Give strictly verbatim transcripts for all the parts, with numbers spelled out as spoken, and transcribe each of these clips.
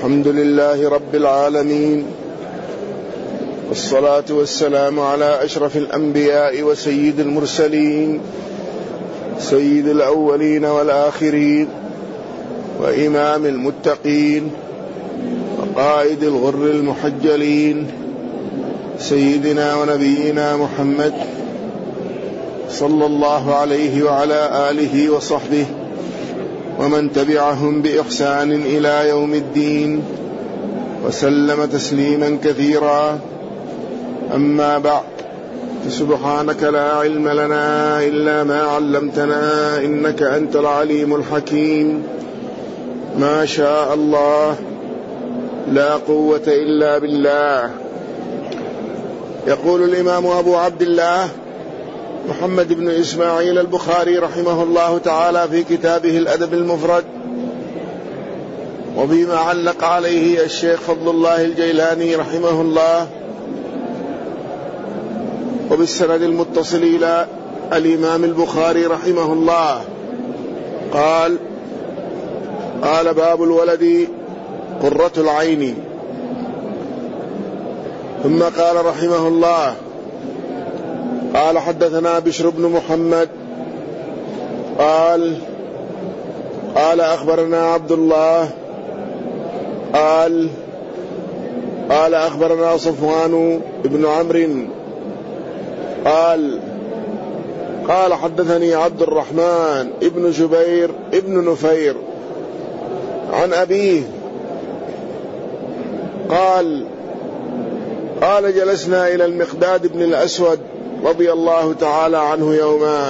الحمد لله رب العالمين، والصلاة والسلام على أشرف الأنبياء وسيد المرسلين، سيد الأولين والآخرين، وإمام المتقين، وقائد الغر المحجلين، سيدنا ونبينا محمد صلى الله عليه وعلى آله وصحبه ومن تبعهم بإحسان إلى يوم الدين، وسلم تسليما كثيرا. أما بعد، فسبحانك لا علم لنا إلا ما علمتنا إنك أنت العليم الحكيم. ما شاء الله، لا قوة إلا بالله. يقول الإمام أبو عبد الله محمد بن إسماعيل البخاري رحمه الله تعالى في كتابه الأدب المفرد، وبما علق عليه الشيخ فضل الله الجيلاني رحمه الله، وبالسند المتصل إلى الإمام البخاري رحمه الله، قال: قال باب الولد قرة العين. ثم قال رحمه الله: قال حدثنا بشر بن محمد قال قال أخبرنا عبد الله قال قال أخبرنا صفوان بن عمرو قال قال حدثني عبد الرحمن ابن جبير ابن نفير عن أبيه قال قال جلسنا إلى المقداد بن الأسود رضي الله تعالى عنه يوما،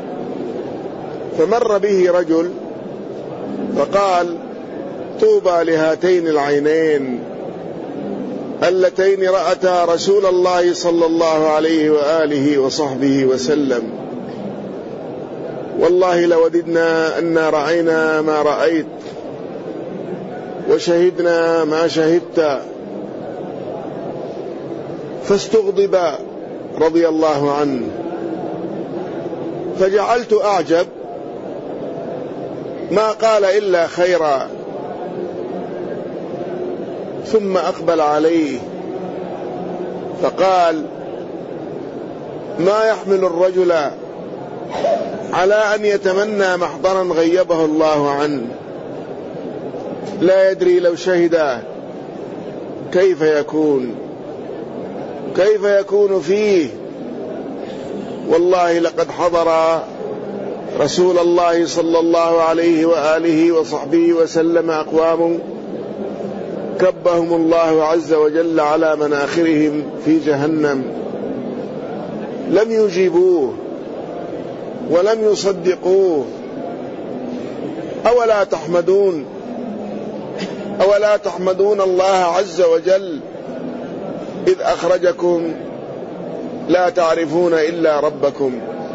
فمر به رجل فقال: طوبى لهاتين العينين اللتين رأتا رسول الله صلى الله عليه وآله وصحبه وسلم، والله لوددنا أن رأينا ما رأيت وشهدنا ما شهدت. فاستغضب رضي الله عنه، فجعلت أعجب، ما قال إلا خيرا. ثم أقبل عليه فقال: ما يحمل الرجل على أن يتمنى محضرا غيبه الله عنه، لا يدري لو شهد كيف يكون كيف يكون فيه. والله لقد حضر رسول الله صلى الله عليه وآله وصحبه وسلم أقوام كبهم الله عز وجل على مناخرهم في جهنم، لم يجيبوه ولم يصدقوه. أولا تحمدون أولا تحمدون الله عز وجل إذ أخرجكم لا تعرفون إلا ربكم،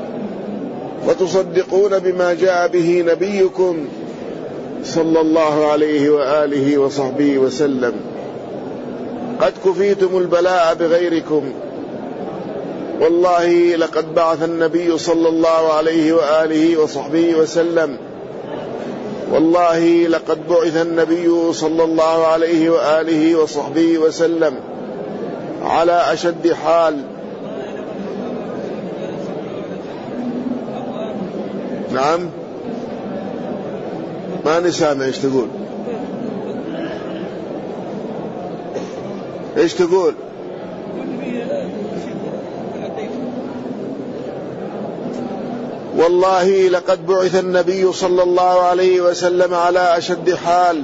وتصدقون بما جاء به نبيكم صلى الله عليه وآله وصحبه وسلم. قد كفيتم البلاء بغيركم، والله لقد بعث النبي صلى الله عليه وآله وصحبه وسلم والله لقد بعث النبي صلى الله عليه وآله وصحبه وسلم على أشد حال. نعم، ما نسامع. ايش تقول ايش تقول والله لقد بعث النبي صلى الله عليه وسلم على أشد حال.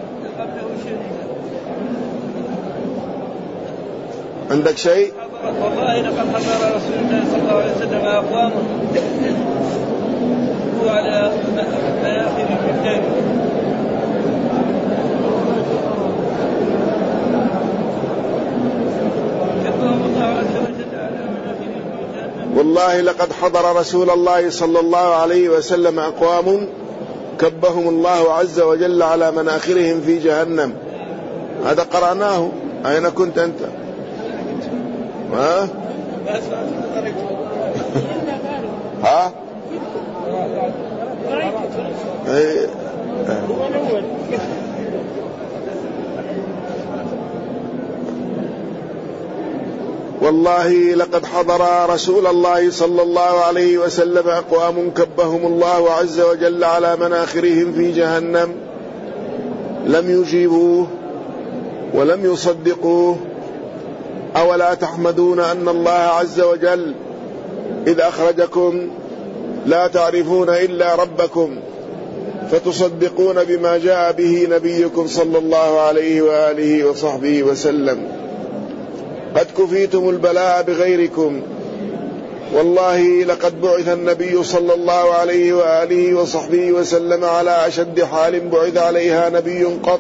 عندك شيء؟ والله لقد حضر رسول الله صلى الله عليه وسلم أقوام هو على مناخر الرجال، والله لقد حضر رسول الله صلى الله عليه وسلم أقوام كبهم الله عز وجل على مناخرهم في جهنم. هذا قرأناه. أين كنت أنت؟ ها؟ ها؟ والله لقد حضر رسول الله صلى الله عليه وسلم أقوام كبهم الله عز وجل على مناخرهم في جهنم لم يجيبوه ولم يصدقوه. أولا تحمدون أن الله عز وجل إذ أخرجكم لا تعرفون إلا ربكم فتصدقون بما جاء به نبيكم صلى الله عليه وآله وصحبه وسلم. قد كفيتم البلاء بغيركم، والله لقد بعث النبي صلى الله عليه وآله وصحبه وسلم على أشد حال بعث عليها نبي قط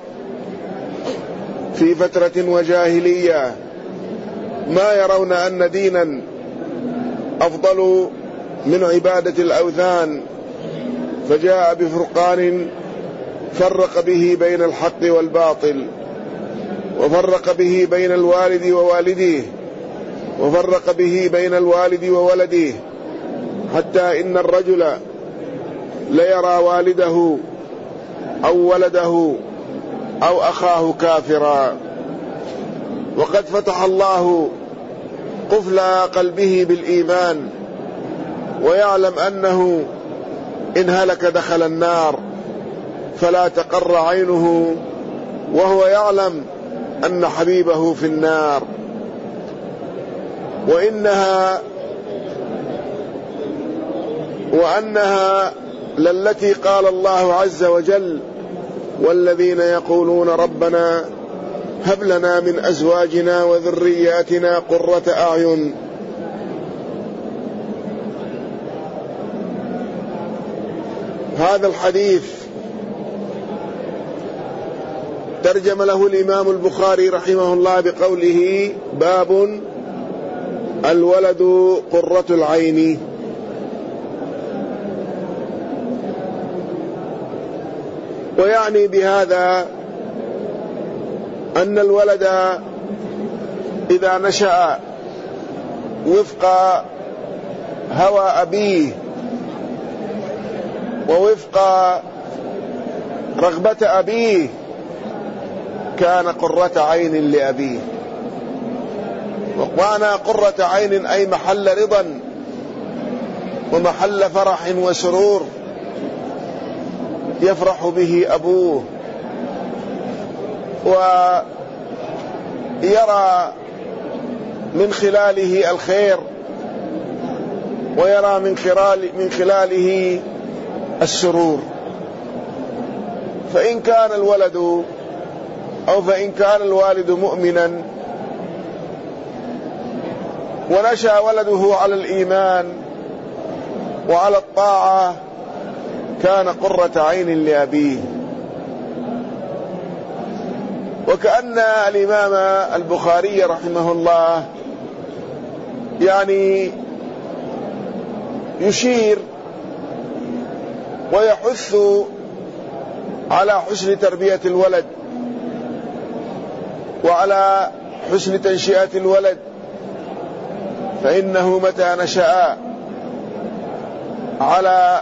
في فترة وجاهلية، ما يرون أن دينا أفضل من عبادة الأوثان، فجاء بفرقان فرق به بين الحق والباطل، وفرق به بين الوالد ووالديه، وفرق به بين الوالد وولده، حتى إن الرجل ليرى والده أو ولده أو أخاه كافرا. وقد فتح الله قفل قلبه بالإيمان، ويعلم أنه إن هلك دخل النار، فلا تقر عينه وهو يعلم أن حبيبه في النار. وإنها وأنها للتي قال الله عز وجل: والذين يقولون ربنا هب لنا من أزواجنا وذرياتنا قرة أعين. هذا الحديث ترجم له الإمام البخاري رحمه الله بقوله: باب الولد قرة العين. ويعني بهذا أن الولد إذا نشأ وفق هوى أبيه ووفق رغبة أبيه كان قرة عين لأبيه. ومعنى قرة عين أي محل رضا ومحل فرح وسرور يفرح به أبوه، ويرى من خلاله الخير، ويرى من من خلاله السرور. فإن كان الولد أو فإن كان الوالد مؤمنا ونشأ ولده على الإيمان وعلى الطاعة كان قرة عين لأبيه. وكأن الإمام البخاري رحمه الله يعني يشير ويحث على حسن تربية الولد وعلى حسن تنشئة الولد، فإنه متى نشأ على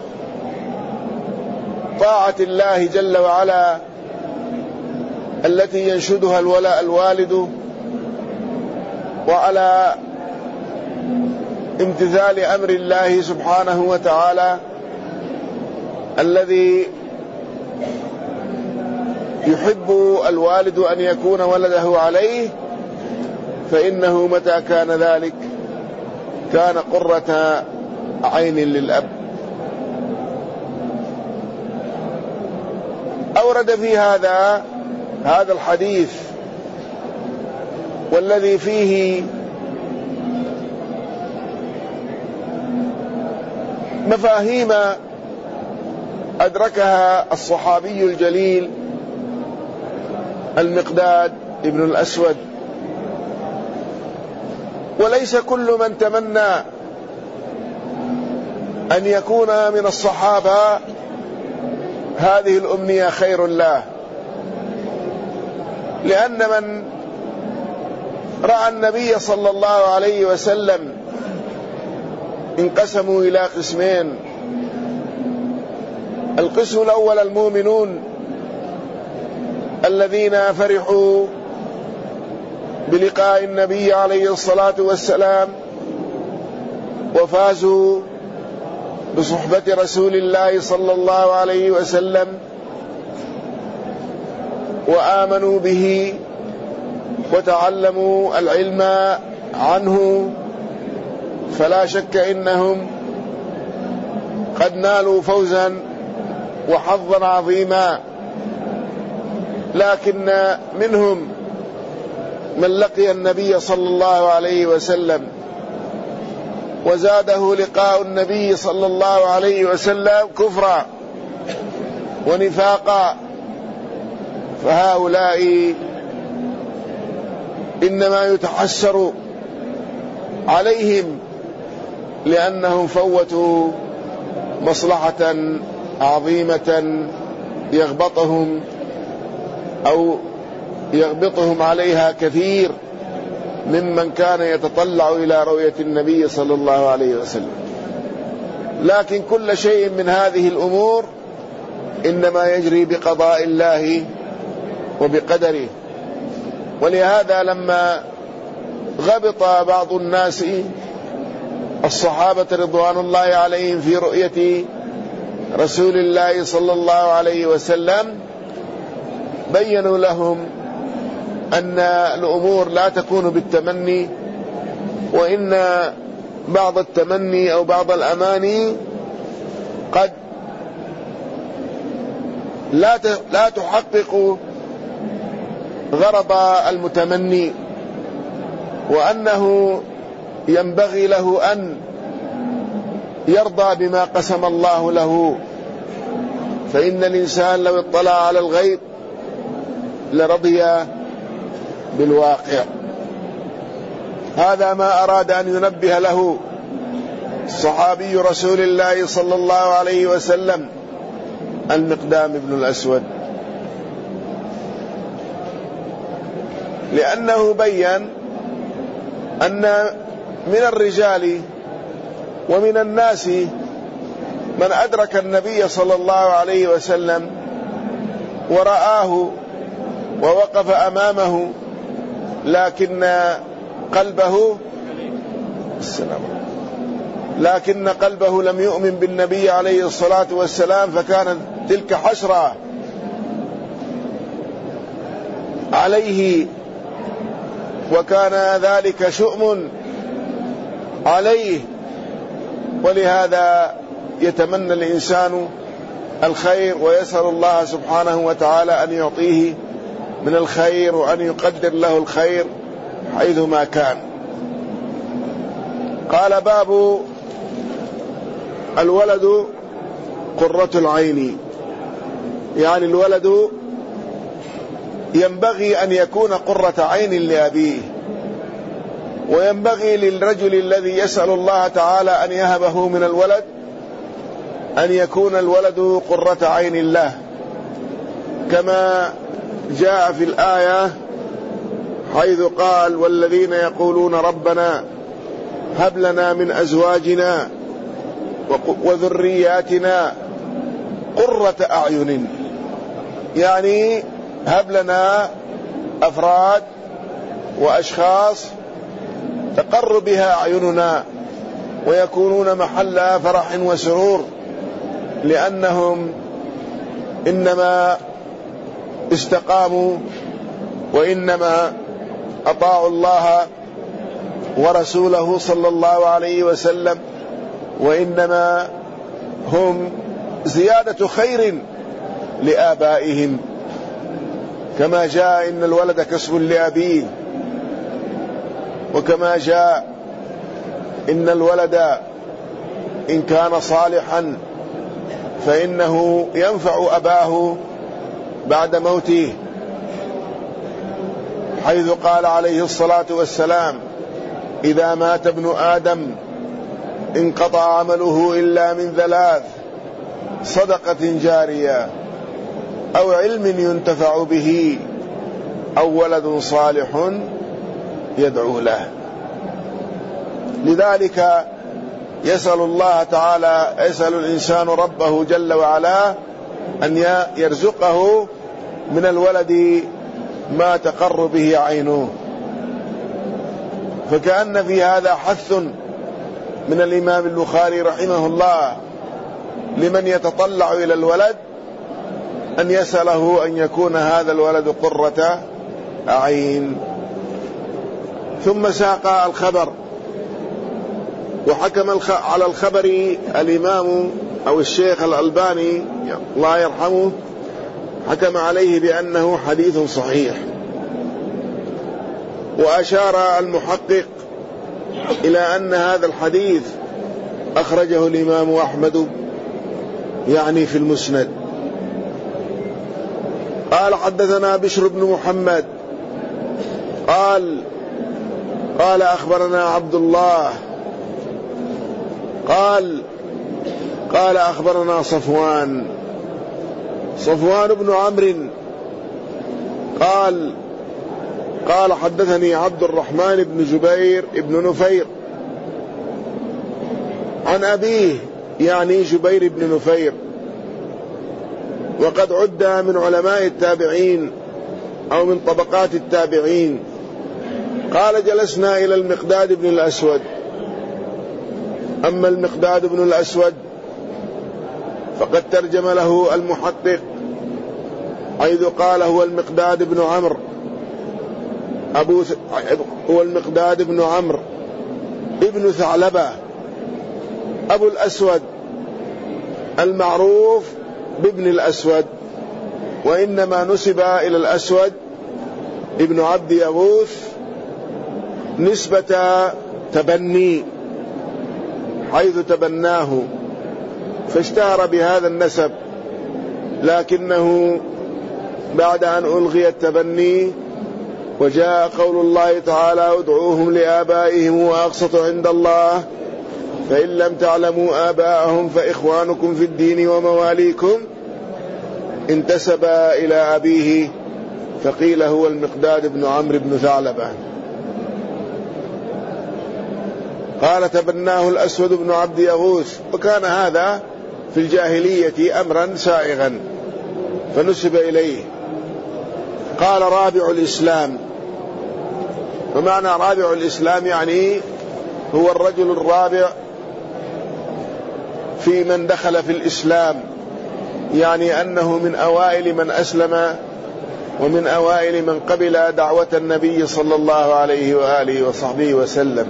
طاعة الله جل وعلا التي ينشدها الوالد، وعلى امتثال أمر الله سبحانه وتعالى الذي يحب الوالد أن يكون ولده عليه، فإنه متى كان ذلك كان قرة عين للأب. أورد في هذا هذا الحديث والذي فيه مفاهيم أدركها الصحابي الجليل المقداد ابن الأسود. وليس كل من تمنى أن يكون من الصحابة هذه الأمنية خير له، لأن من رأى النبي صلى الله عليه وسلم انقسموا إلى قسمين: القسم الأول المؤمنون الذين فرحوا بلقاء النبي عليه الصلاة والسلام وفازوا بصحبة رسول الله صلى الله عليه وسلم وآمنوا به وتعلموا العلم عنه، فلا شك إنهم قد نالوا فوزا وحظا عظيما. لكن منهم من لقي النبي صلى الله عليه وسلم وزاده لقاء النبي صلى الله عليه وسلم كفرا ونفاقا، فهؤلاء إنما يتحسر عليهم لأنهم فوتوا مصلحة عظيمة يغبطهم أو يغبطهم عليها كثير ممن كان يتطلع إلى رؤية النبي صلى الله عليه وسلم. لكن كل شيء من هذه الأمور إنما يجري بقضاء الله وبقدره. ولهذا لما غبط بعض الناس الصحابة رضوان الله عليهم في رؤية رسول الله صلى الله عليه وسلم، بينوا لهم أن الأمور لا تكون بالتمني، وإن بعض التمني أو بعض الأماني قد لا لا تحقق غرض المتمني، وأنه ينبغي له أن يرضى بما قسم الله له، فإن الإنسان لو اطلع على الغيب لرضي بالواقع. هذا ما أراد أن ينبه له صحابي رسول الله صلى الله عليه وسلم المقدام بن الأسود، لأنه بيّن أن من الرجال ومن الناس من أدرك النبي صلى الله عليه وسلم ورآه ووقف أمامه، لكن قلبه السلام لكن قلبه لم يؤمن بالنبي عليه الصلاة والسلام، فكانت تلك حسرة عليه، وكان ذلك شؤم عليه. ولهذا يتمنى الإنسان الخير ويسأل الله سبحانه وتعالى أن يعطيه من الخير وأن يقدر له الخير حيثما كان. قال باب الولد قرة العين، يعني الولد ينبغي أن يكون قرة عين لأبيه، وينبغي للرجل الذي يسأل الله تعالى أن يهبه من الولد أن يكون الولد قرة عين له، كما جاء في الآية حيث قال: والذين يقولون ربنا هب لنا من أزواجنا وذرياتنا قرة أعين، يعني هب لنا أفراد وأشخاص تقر بها أعيننا ويكونون محل فرح وسرور، لأنهم إنما استقاموا وإنما أطاعوا الله ورسوله صلى الله عليه وسلم، وإنما هم زيادة خير لآبائهم، كما جاء إن الولد كسب لأبيه، وكما جاء إن الولد إن كان صالحا فإنه ينفع أباه بعد موته، حيث قال عليه الصلاة والسلام: إذا مات ابن آدم انقطع عمله إلا من ثلاث: صدقة جارية أو علم ينتفع به أو ولد صالح يدعو له. لذلك يسأل الله تعالى يسأل الإنسان ربه جل وعلا أن يرزقه من الولد ما تقر به عينه. فكأن في هذا حث من الإمام البخاري رحمه الله لمن يتطلع إلى الولد أن يسأله أن يكون هذا الولد قرة أعين. ثم ساق الخبر، وحكم على الخبر الإمام أو الشيخ الألباني الله يرحمه، حكم عليه بأنه حديث صحيح. وأشار المحقق إلى أن هذا الحديث أخرجه الإمام أحمد يعني في المسند. قال حدثنا بشر بن محمد قال قال أخبرنا عبد الله قال قال أخبرنا صفوان صفوان بن عمرو قال قال حدثني عبد الرحمن بن جبير بن نفير عن أبيه يعني جبير بن نفير، وقد عد من علماء التابعين أو من طبقات التابعين. قال جلسنا إلى المقداد بن الأسود. أما المقداد بن الأسود فقد ترجم له المحقق حيث قال هو المقداد بن عمرو أبو ث... هو المقداد بن عمرو ابن ثعلبة أبو الأسود المعروف بابن الأسود، وإنما نسب إلى الأسود ابن عبد يغوث نسبة تبني حيث تبناه فاشتهر بهذا النسب، لكنه بعد أن ألغي التبني وجاء قول الله تعالى ادعوهم لآبائهم وأقسط عند الله فإن لم تعلموا آباءهم فإخوانكم في الدين ومواليكم، انتسب إلى أبيه فقيل هو المقداد بن عمرو بن ثعلبة. قال تبناه الأسود بن عبد يغوث، وكان هذا في الجاهلية أمرا سائغا فنسب إليه. قال رابع الإسلام، ومعنى رابع الإسلام يعني هو الرجل الرابع في من دخل في الإسلام، يعني أنه من أوائل من أسلم ومن أوائل من قبل دعوة النبي صلى الله عليه وآله وصحبه وسلم.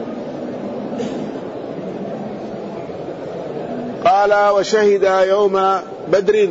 قال وشهد يوم بدر،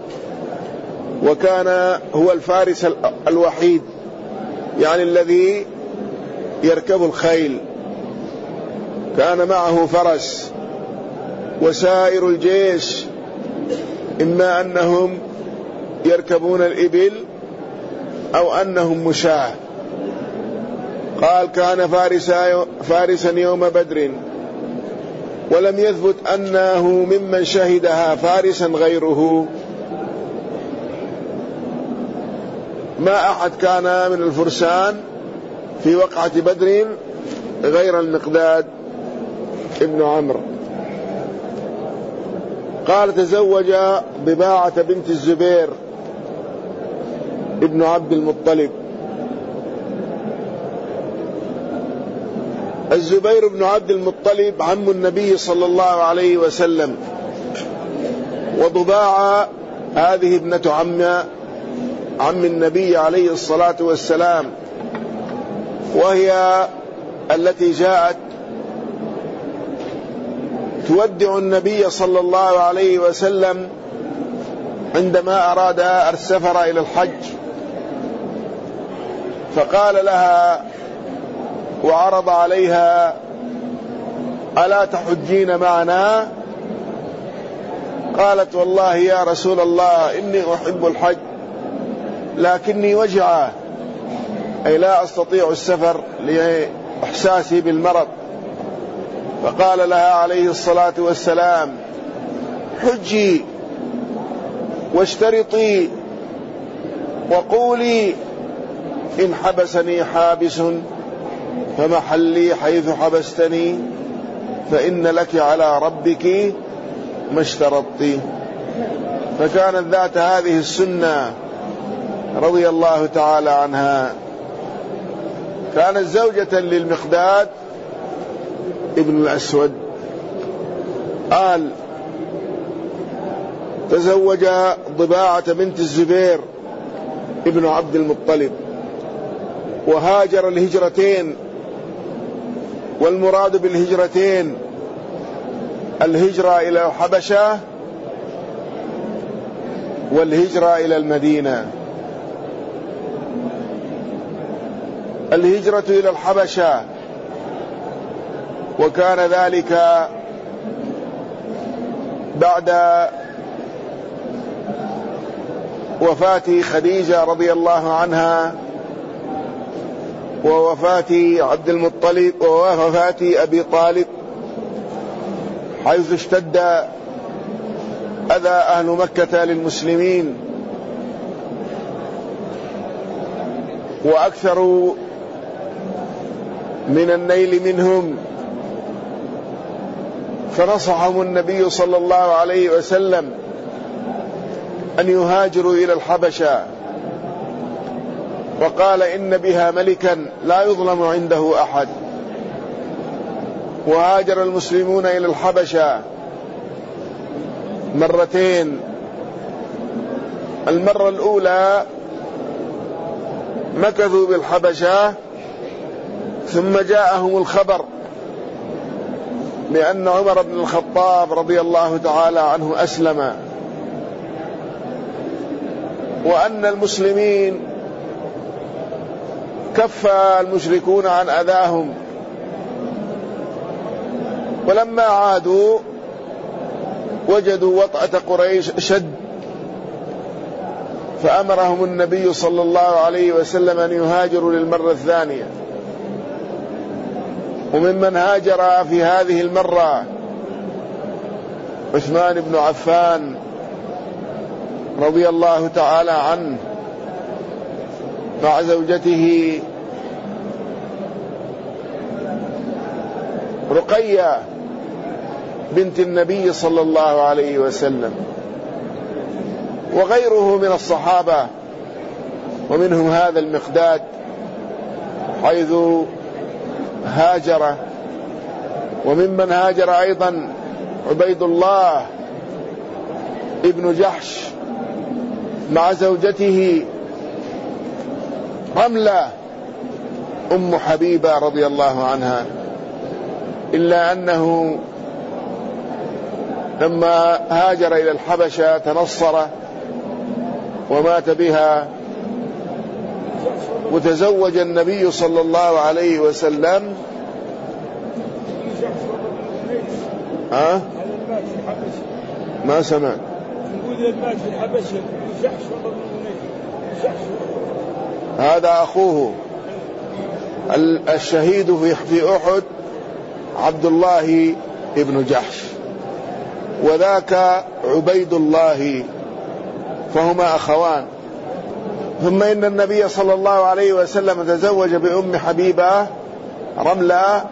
وكان هو الفارس الوحيد يعني الذي يركب الخيل، كان معه فرس، وسائر الجيش إما أنهم يركبون الإبل أو أنهم مشاة. قال كان فارسا, فارسا يوم بدر، ولم يثبت أنه ممن شهدها فارسا غيره، ما أحد كان من الفرسان في وقعة بدر غير المقداد ابن عمرو. قال تزوج ضباعة بنت الزبير ابن عبد المطلب. الزبير بن عبد المطلب عم النبي صلى الله عليه وسلم، وضباعة هذه ابنة عم عم النبي عليه الصلاة والسلام، وهي التي جاءت تودع النبي صلى الله عليه وسلم عندما أراد السفر إلى الحج، فقال لها وعرض عليها ألا تحجين معنا؟ قالت والله يا رسول الله إني أحب الحج لكني وجعة، أي لا أستطيع السفر لإحساسي بالمرض. فقال لها عليه الصلاة والسلام حجي واشترطي وقولي إن حبسني حابس فمحلي حيث حبستني فإن لك على ربك ما اشترطت. فكانت ذات هذه السنة رضي الله تعالى عنها. كانت زوجة للمقداد ابن الأسود قال: تزوج ضباعة بنت الزبير ابن عبد المطلب، وهاجر الهجرتين، والمراد بالهجرتين الهجرة إلى الحبشة والهجرة إلى المدينة. الهجرة إلى الحبشة وكان ذلك بعد وفاة خديجة رضي الله عنها ووفاة عبد المطلب ووفاة أبي طالب، حيث اشتد أذى أهل مكة للمسلمين وأكثروا من النيل منهم، فنصحهم النبي صلى الله عليه وسلم أن يهاجروا إلى الحبشة، وقال: إن بها ملكا لا يظلم عنده أحد. وهاجر المسلمون إلى الحبشة مرتين. المرة الأولى مكثوا بالحبشة، ثم جاءهم الخبر بأن عمر بن الخطاب رضي الله تعالى عنه أسلم، وأن المسلمين كف المشركون عن أذاهم. ولما عادوا وجدوا وطأة قريش شد، فأمرهم النبي صلى الله عليه وسلم أن يهاجروا للمرة الثانية. وممن هاجر في هذه المرة عثمان بن عفان رضي الله تعالى عنه مع زوجته رقية بنت النبي صلى الله عليه وسلم، وغيره من الصحابة، ومنهم هذا المقداد حيث هاجر. وممن هاجر أيضا عبيد الله ابن جحش مع زوجته رملة أم حبيبة رضي الله عنها، إلا أنه لما هاجر إلى الحبشة تنصر ومات بها، وتزوج النبي صلى الله عليه وسلم ها؟ ما سمع هذا أخوه الشهيد في أحد عبد الله ابن جحش، وذاك عبيد الله، فهما أخوان. ثم إن النبي صلى الله عليه وسلم تزوج بأم حبيبة رملة،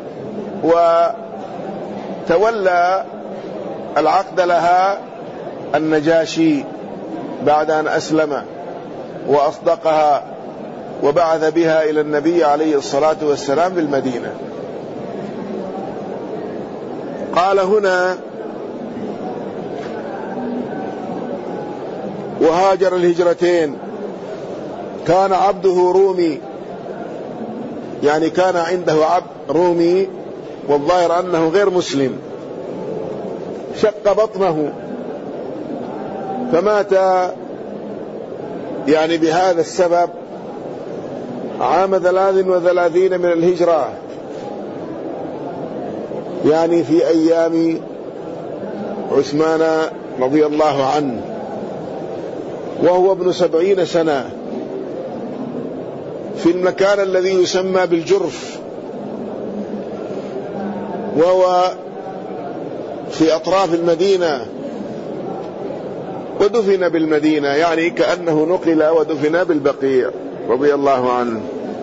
وتولى العقد لها النجاشي بعد أن أسلم وأصدقها، وبعث بها إلى النبي عليه الصلاة والسلام بالمدينة. قال هنا: وهاجر الهجرتين. كان عبده رومي، يعني كان عنده عبد رومي، والظاهر أنه غير مسلم، شق بطنه فمات يعني بهذا السبب عام ثلاث وثلاثين من الهجرة، يعني في أيام عثمان رضي الله عنه، وهو ابن سبعين سنة، في المكان الذي يسمى بالجرف، وهو في أطراف المدينة، ودفن بالمدينة، يعني كأنه نقل ودفن بالبقيع رضي الله عنه.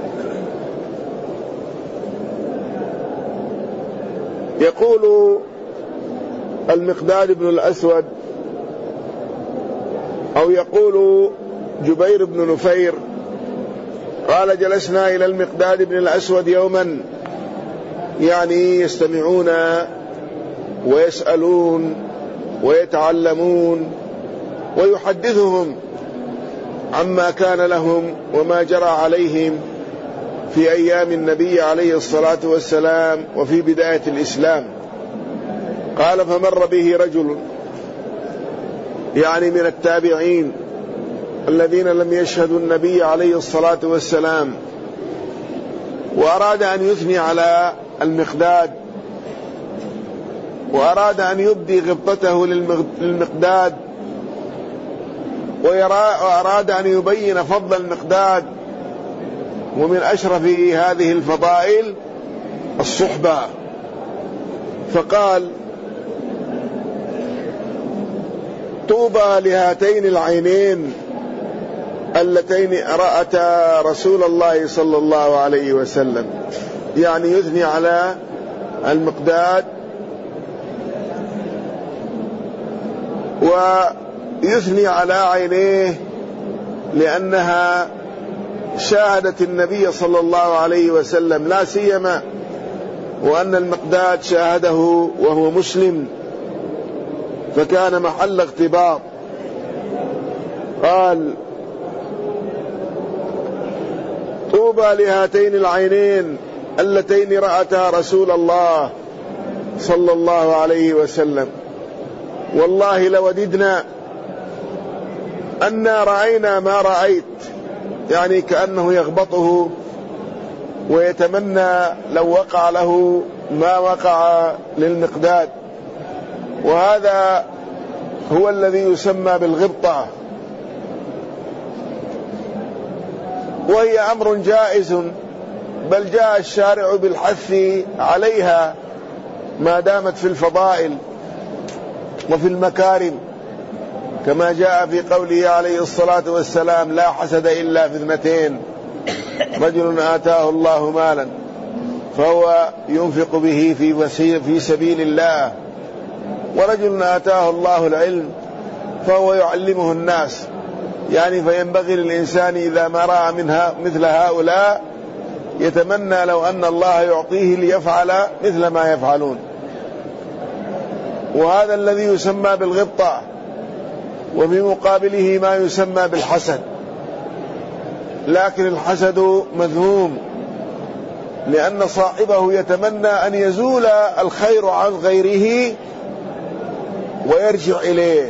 يقول المقداد بن الأسود، أو يقول جبير بن نفير، قال: جلسنا إلى المقداد بن الأسود يوما يعني يستمعون ويسألون ويتعلمون، ويحدثهم عما كان لهم وما جرى عليهم في أيام النبي عليه الصلاة والسلام وفي بداية الإسلام. قال: فمر به رجل، يعني من التابعين الذين لم يشهدوا النبي عليه الصلاة والسلام، وأراد أن يثني على المقداد، وأراد أن يبدي غبطته للمقداد، وأراد أن يبين فضل المقداد. ومن أشرف هذه الفضائل الصحبة، فقال: طوبى لهاتين العينين اللتين رأتا رسول الله صلى الله عليه وسلم، يعني يثني على المقداد ويثني على عينيه لأنها شاهدت النبي صلى الله عليه وسلم، لا سيما وأن المقداد شاهده وهو مسلم، فكان محل اغتباط. قال: طوبى لهاتين العينين اللتين رأتا رسول الله صلى الله عليه وسلم، والله لوددنا أنا رأينا ما رأيت، يعني كأنه يغبطه ويتمنى لو وقع له ما وقع للمقداد. وهذا هو الذي يسمى بالغبطة، وهي أمر جائز، بل جاء الشارع بالحث عليها ما دامت في الفضائل وفي المكارم، كما جاء في قوله عليه الصلاة والسلام: لا حسد إلا في اثنتين، رجل آتاه الله مالا فهو ينفق به في في سبيل الله، ورجل آتاه الله العلم فهو يعلمه الناس. يعني فينبغي للإنسان إذا ما رأى منها مثل هؤلاء يتمنى لو أن الله يعطيه ليفعل مثل ما يفعلون. وهذا الذي يسمى بالغبطة، وفي مقابله ما يسمى بالحسد. لكن الحسد مذموم، لأن صاحبه يتمنى أن يزول الخير عن غيره ويرجع إليه،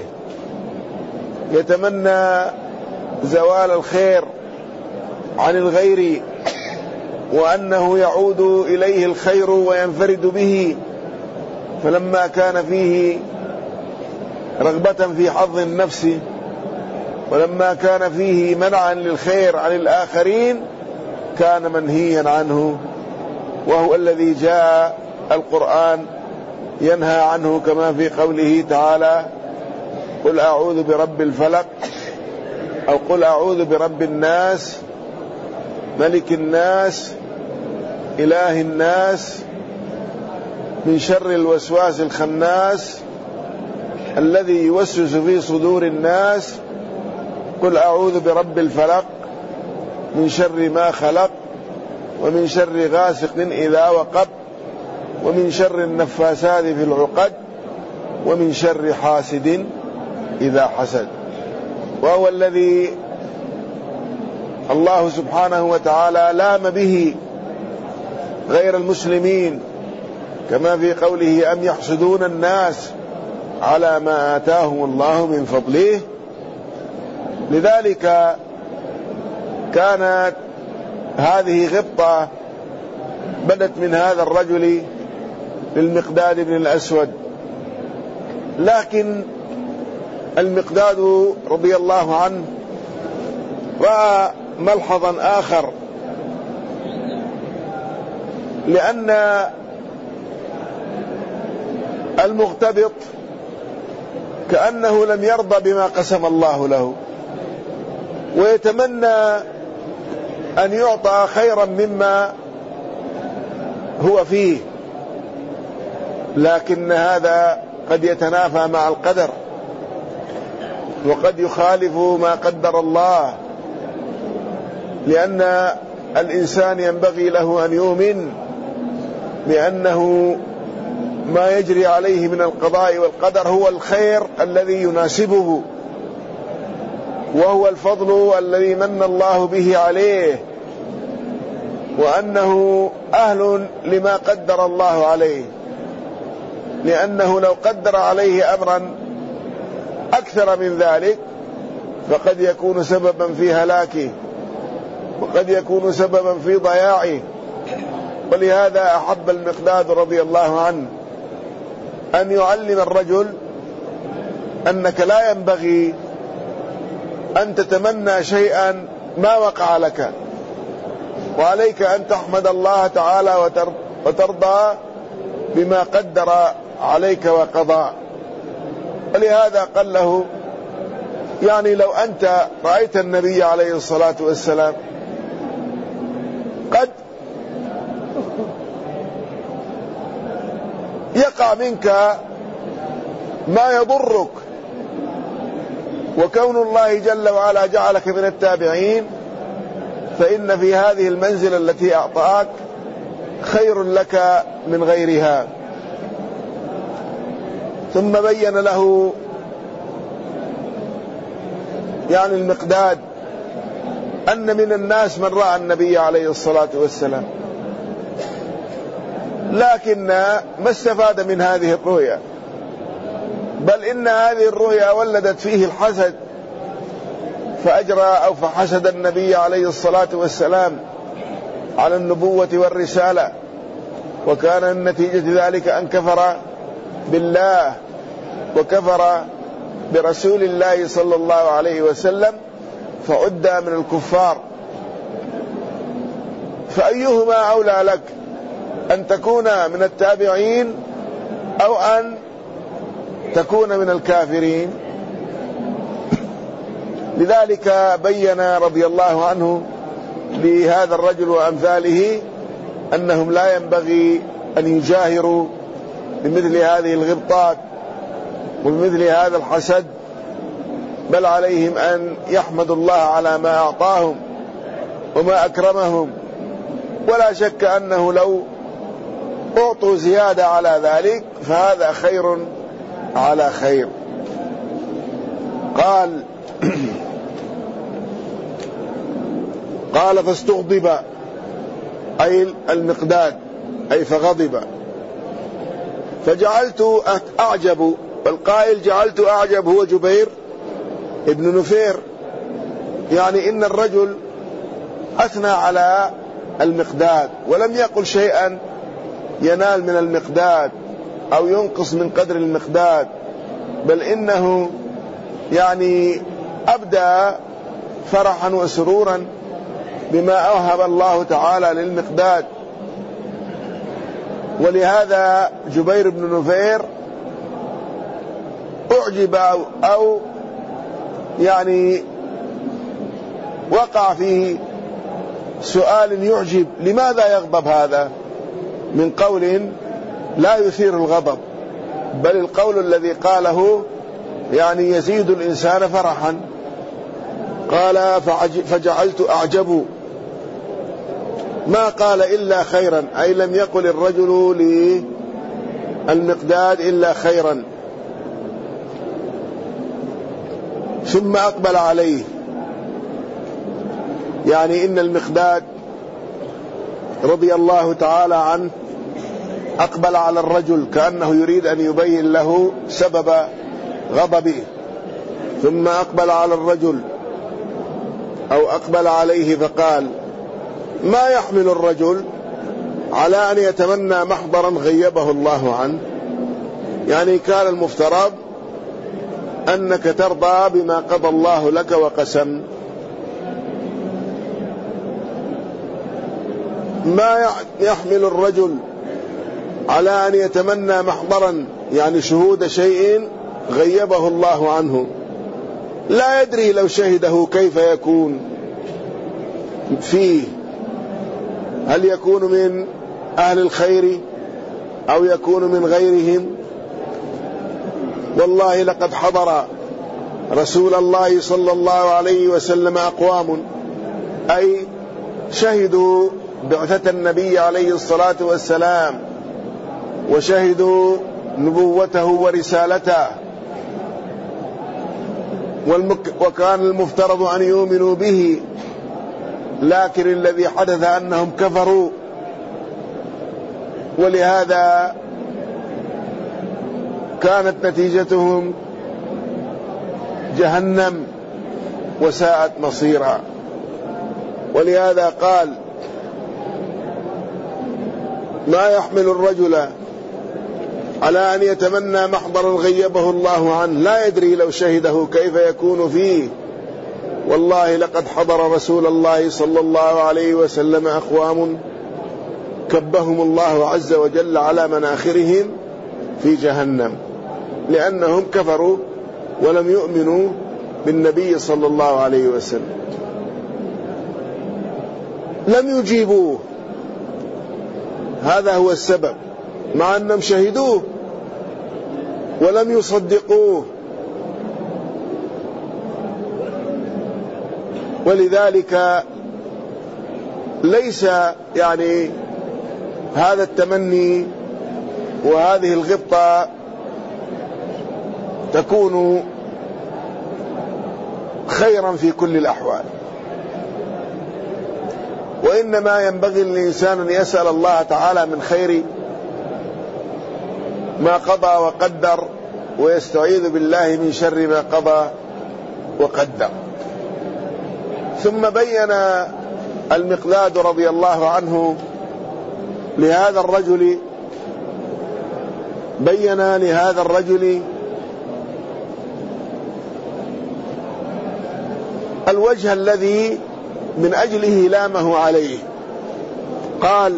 يتمنى زوال الخير عن الغير، وأنه يعود إليه الخير وينفرد به. فلما كان فيه رغبة في حظ النفس، ولما كان فيه منعا للخير عن الآخرين، كان منهيا عنه، وهو الذي جاء القرآن ينهى عنه، كما في قوله تعالى: قل أعوذ برب الفلق، أو قل أعوذ برب الناس، ملك الناس، إله الناس، من شر الوسواس الخناس الذي يوسوس في صدور الناس. قل أعوذ برب الفلق من شر ما خلق، ومن شر غاسق إذا وقب، ومن شر النفاسات في العقد، ومن شر حاسد إذا حسد. وهو الذي الله سبحانه وتعالى لام به غير المسلمين، كما في قوله: أم يحسدون الناس على ما آتاهم الله من فضله. لذلك كانت هذه غبطة بدت من هذا الرجل للمقداد بن الأسود. لكن المقداد رضي الله عنه رأى ملحظا آخر، لأن المغتبط كأنه لم يرضى بما قسم الله له، ويتمنى أن يعطى خيرا مما هو فيه، لكن هذا قد يتنافى مع القدر، وقد يخالف ما قدر الله، لأن الإنسان ينبغي له أن يؤمن بأنه ما يجري عليه من القضاء والقدر هو الخير الذي يناسبه، وهو الفضل الذي من الله به عليه، وأنه أهل لما قدر الله عليه، لأنه لو قدر عليه أمرا أكثر من ذلك فقد يكون سببا في هلاكه، وقد يكون سببا في ضياعه. ولهذا أحب المقداد رضي الله عنه أن يعلم الرجل أنك لا ينبغي أن تتمنى شيئا ما وقع لك، وعليك أن تحمد الله تعالى وترضى بما قدر عليك وقضى. ولهذا قال له يعني لو أنت رأيت النبي عليه الصلاة والسلام قد يقع منك ما يضرك، وكون الله جل وعلا جعلك من التابعين فإن في هذه المنزلة التي أعطاك خير لك من غيرها. ثم بين له يعني المقداد أن من الناس من رأى النبي عليه الصلاة والسلام لكن ما استفاد من هذه الرؤيا، بل إن هذه الرؤيا ولدت فيه الحسد، فأجرى أو فحسد النبي عليه الصلاة والسلام على النبوة والرسالة، وكان النتيجة ذلك أن كفر بالله وكفر برسول الله صلى الله عليه وسلم، فعد من الكفار. فأيهما أولى لك، أن تكون من التابعين أو أن تكون من الكافرين؟ لذلك بين رضي الله عنه لهذا الرجل وأمثاله أنهم لا ينبغي أن يجاهروا بمثل هذه الغبطات وبمثل هذا الحسد، بل عليهم أن يحمدوا الله على ما أعطاهم وما أكرمهم. ولا شك أنه لو أعطوا زيادة على ذلك فهذا خير على خير. قال قال فاستغضب أي المقداد أي فغضب، فجعلت أعجب، والقائل جعلت أعجب هو جبير ابن نفير، يعني إن الرجل أثنى على المقداد ولم يقل شيئا ينال من المقداد أو ينقص من قدر المقداد، بل إنه يعني أبدى فرحا وسرورا بما أوهب الله تعالى للمقداد. ولهذا جبير بن نفير أعجب أو, أو يعني وقع في سؤال يعجب، لماذا يغضب هذا؟ من قول لا يثير الغضب، بل القول الذي قاله يعني يزيد الإنسان فرحا. قال فجعلت أعجب، ما قال إلا خيرا، أي لم يقل الرجل للمقداد إلا خيرا. ثم أقبل عليه، يعني إن المقداد رضي الله تعالى عنه أقبل على الرجل كأنه يريد أن يبين له سبب غضبه، ثم أقبل على الرجل أو أقبل عليه فقال: ما يحمل الرجل على أن يتمنى محضرا غيبه الله عنه؟ يعني كان المفترض أنك ترضى بما قضى الله لك وقسم. ما يحمل الرجل على أن يتمنى محضرا، يعني شهود شيء غيبه الله عنه، لا يدري لو شهده كيف يكون فيه، هل يكون من أهل الخير أو يكون من غيرهم. والله لقد حضر رسول الله صلى الله عليه وسلم أقوام، أي شهدوا بعثة النبي عليه الصلاة والسلام وشهدوا نبوته ورسالته، وكان المفترض أن يؤمنوا به، لكن الذي حدث أنهم كفروا، ولهذا كانت نتيجتهم جهنم وساءت مصيرا. ولهذا قال: ما يحمل الرجل على أن يتمنى محضرا غيبه الله عنه، لا يدري لو شهده كيف يكون فيه. والله لقد حضر رسول الله صلى الله عليه وسلم أقوام كبهم الله عز وجل على مناخرهم في جهنم، لأنهم كفروا ولم يؤمنوا بالنبي صلى الله عليه وسلم، لم يجيبوه. هذا هو السبب، مع أنهم شهدوه ولم يصدقوه. ولذلك ليس يعني هذا التمني وهذه الغبطة تكون خيرا في كل الأحوال، وإنما ينبغي للإنسان أن يسأل الله تعالى من خير ما قضى وقدر، ويستعيذ بالله من شر ما قضى وقدر. ثم بين المقداد رضي الله عنه لهذا الرجل بين لهذا الرجل الوجه الذي من أجله لامه عليه. قال: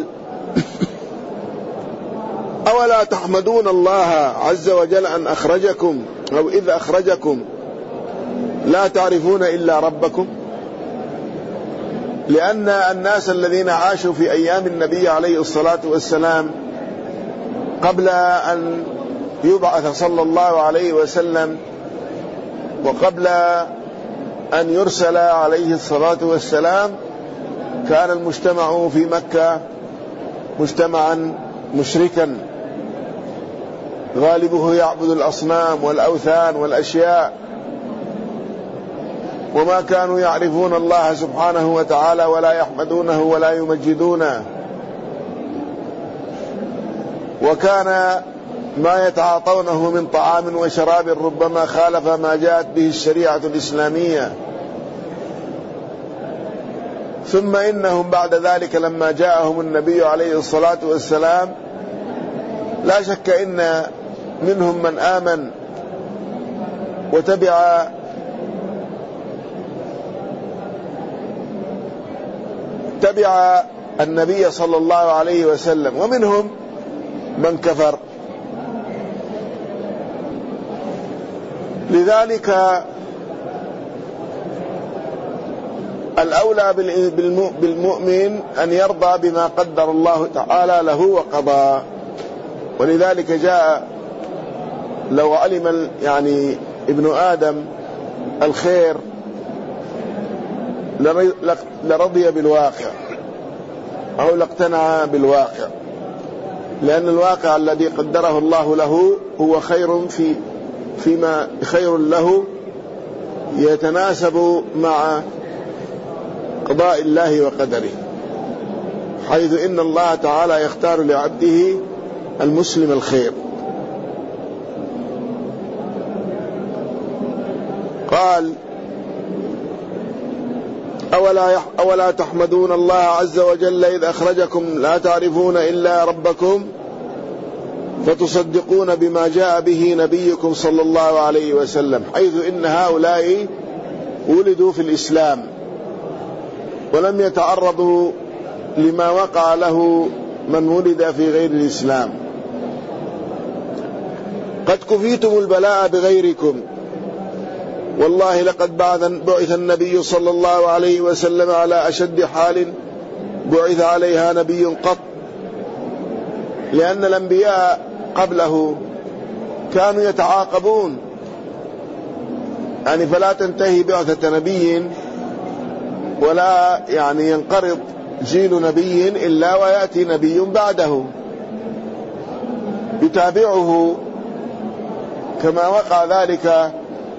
أولا تحمدون الله عز وجل أن أخرجكم أو إذ أخرجكم لا تعرفون إلا ربكم؟ لأن الناس الذين عاشوا في أيام النبي عليه الصلاة والسلام قبل أن يبعث صلى الله عليه وسلم وقبل أن يرسل عليه الصلاة والسلام كان المجتمع في مكة مجتمعا مشركا، غالبه يعبد الأصنام والأوثان والأشياء، وما كانوا يعرفون الله سبحانه وتعالى ولا يحمدونه ولا يمجدونه. وكان ما يتعاطونه من طعام وشراب ربما خالف ما جاءت به الشريعة الإسلامية. ثم إنهم بعد ذلك لما جاءهم النبي عليه الصلاة والسلام لا شك إن منهم من آمن وتبع تبع النبي صلى الله عليه وسلم، ومنهم من كفر. لذلك الأولى بالمؤمن أن يرضى بما قدر الله تعالى له وقضى. ولذلك جاء: لو علم يعني ابن آدم الخير لرضي بالواقع أو لاقتنع بالواقع، لأن الواقع الذي قدره الله له هو خير في فيما خير له يتناسب مع قضاء الله وقدره، حيث إن الله تعالى يختار لعبده المسلم الخير. قال: أولا, يح أولا تحمدون الله عز وجل إذ أخرجكم لا تعرفون إلا ربكم فتصدقون بما جاء به نبيكم صلى الله عليه وسلم، حيث إن هؤلاء ولدوا في الإسلام ولم يتعرضوا لما وقع له من ولد في غير الإسلام. قد كفيتم البلاء بغيركم، والله لقد بعث النبي صلى الله عليه وسلم على أشد حال بعث عليها نبي قط، لأن الأنبياء قبله كانوا يتعاقبون، يعني فلا تنتهي بعثة نبي ولا يعني ينقرض جيل نبي إلا ويأتي نبي بعده. يتابعه كما وقع ذلك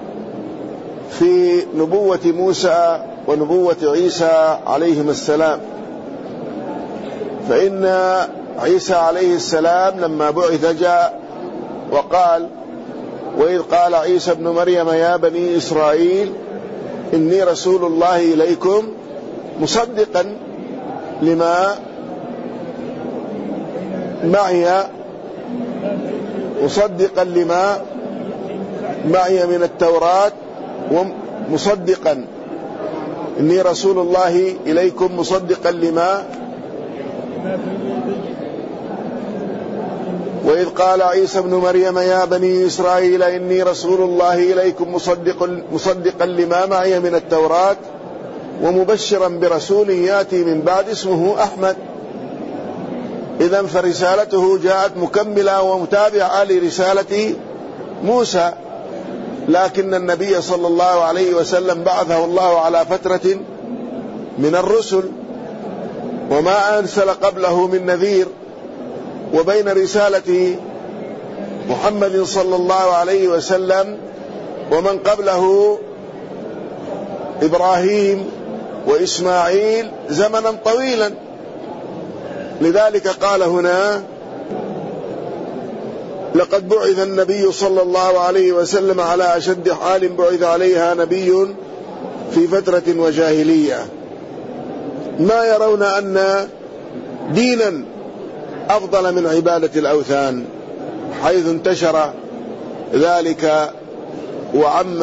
في نبوة موسى ونبوة عيسى عليهما السلام. فإن عيسى عليه السلام لما بعث جاء وقال: وإذ قال عيسى ابن مريم يا بني إسرائيل إني رسول الله إليكم مصدقا لما معي مصدقا لما معي من التوراة ومصدقا إني رسول الله إليكم مصدقا لما. وإذ قال عيسى ابن مريم يا بني إسرائيل إني رسول الله إليكم مصدق مصدقا لما معي من التوراة ومبشرا برسول يأتي من بعد اسمه أحمد. إذن فرسالته جاءت مكملة ومتابعة لرسالة موسى، لكن النبي صلى الله عليه وسلم بعثه الله على فترة من الرسل وما أرسل قبله من نذير، وبين رسالة محمد صلى الله عليه وسلم ومن قبله إبراهيم وإسماعيل زمنا طويلا. لذلك قال هنا: لقد بعث النبي صلى الله عليه وسلم على أشد حال بعث عليها نبي في فترة وجاهلية، ما يرون أن دينا أفضل من عبادة الأوثان، حيث انتشر ذلك وعم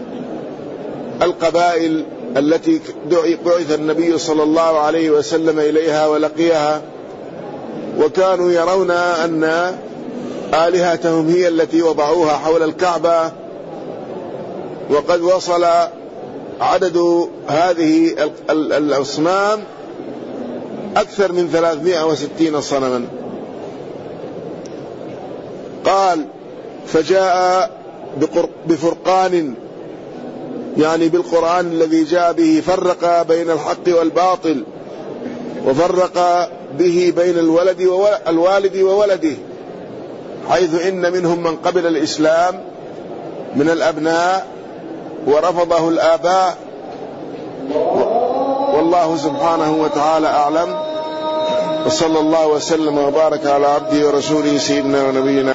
القبائل التي بعث النبي صلى الله عليه وسلم إليها ولقيها، وكانوا يرون أن آلهتهم هي التي وضعوها حول الكعبة، وقد وصل عدد هذه الأصنام أكثر من ثلاثمائة وستين صنما. قال: فجاء بفرقان، يعني بالقرآن الذي جاء به، فرق بين الحق والباطل، وفرق به بين الولد والوالد وولده، حيث إن منهم من قبل الإسلام من الأبناء ورفضه الآباء. والله سبحانه وتعالى أعلم، وصلى الله وسلم وبارك على عبده ورسوله سيدنا ونبينا